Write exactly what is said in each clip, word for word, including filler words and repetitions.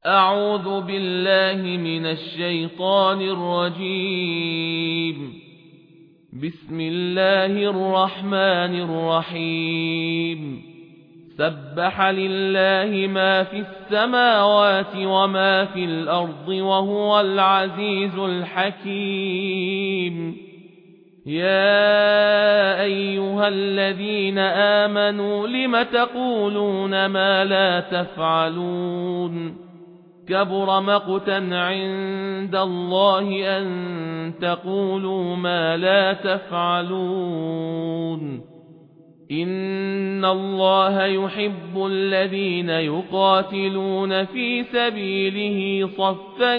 أعوذ بالله من الشيطان الرجيم. بسم الله الرحمن الرحيم. سبح لله ما في السماوات وما في الأرض وهو العزيز الحكيم. يا أيها الذين آمنوا لم تقولون ما لا تفعلون؟ كبر مقتا عند الله أن تقولوا ما لا تفعلون. إن الله يحب الذين يقاتلون في سبيله صفا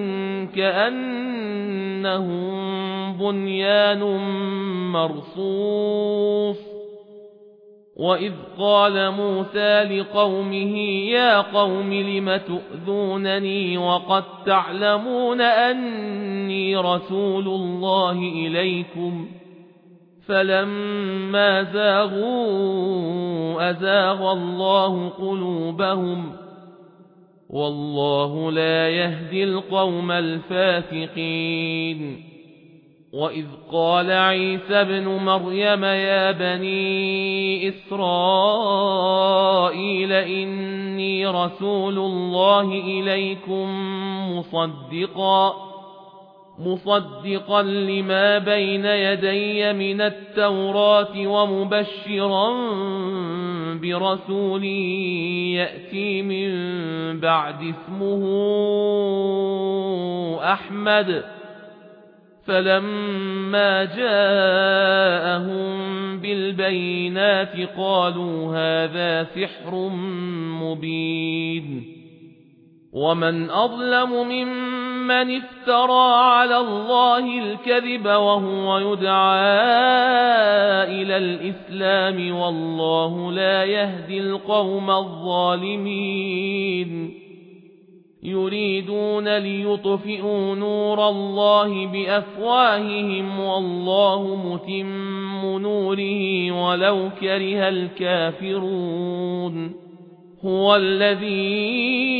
كأنهم بنيان مرصوص. وإذ قال موسى لقومه يا قوم لم تؤذونني وقد تعلمون أني رسول الله إليكم؟ فلما زاغوا أزاغ الله قلوبهم والله لا يهدي القوم الفاسقين. وإذ قال عيسى ابن مريم يا بني إسرائيل إني رسول الله إليكم مصدقا مصدقا لما بين يدي من التوراة ومبشرا برسول يأتي من بعد اسمه أحمد. فلما جاءهم بالبينات قالوا هذا سحر مبين. ومن أظلم ممن افترى على الله الكذب وهو يدعى إلى الإسلام والله لا يهدي القوم الظالمين. يريدون ليطفئوا نور الله بأفواههم والله متم نوره ولو كره الكافرون. هو الذي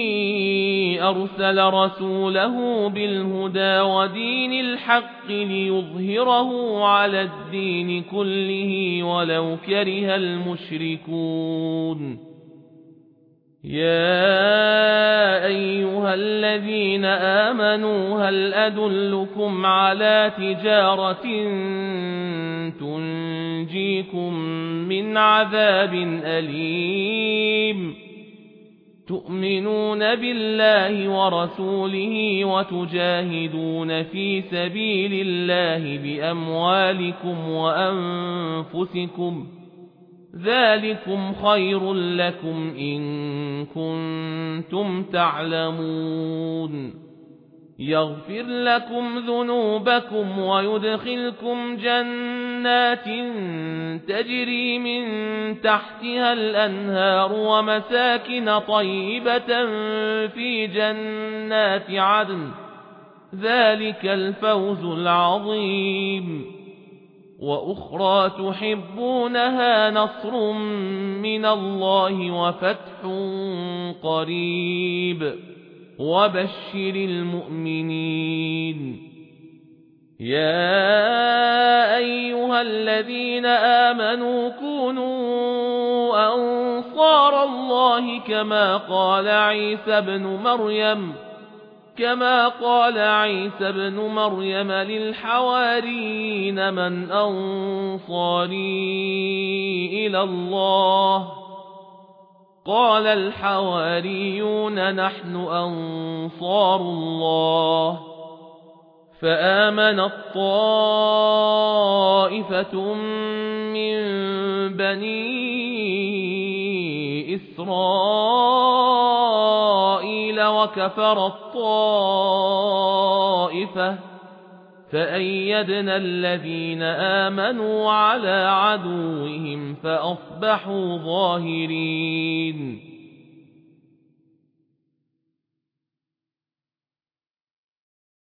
أرسل رسوله بالهدى ودين الحق ليظهره على الدين كله ولو كره المشركون. يا أيها الذين آمنوا هل أدلكم على تجارة تنجيكم من عذاب أليم؟ تؤمنون بالله ورسوله وتجاهدون في سبيل الله بأموالكم وأنفسكم ذلكم خير لكم إن كنتم تعلمون. يغفر لكم ذنوبكم ويدخلكم جنات تجري من تحتها الأنهار ومساكن طيبة في جنات عدن ذلك الفوز العظيم. وأخرى تحبونها نصر من الله وفتح قريب وبشر المؤمنين. يا أيها الذين آمنوا كونوا أنصار الله كما قال عيسى ابن مريم كما قال عيسى ابن مريم للحواريين من أنصاري إلى الله؟ قال الحواريون نحن أنصار الله. فآمنت طائفة من بني إسرائيل وكفرت طائفة فأيدنا الذين آمنوا على عدوهم فأصبحوا ظاهرين.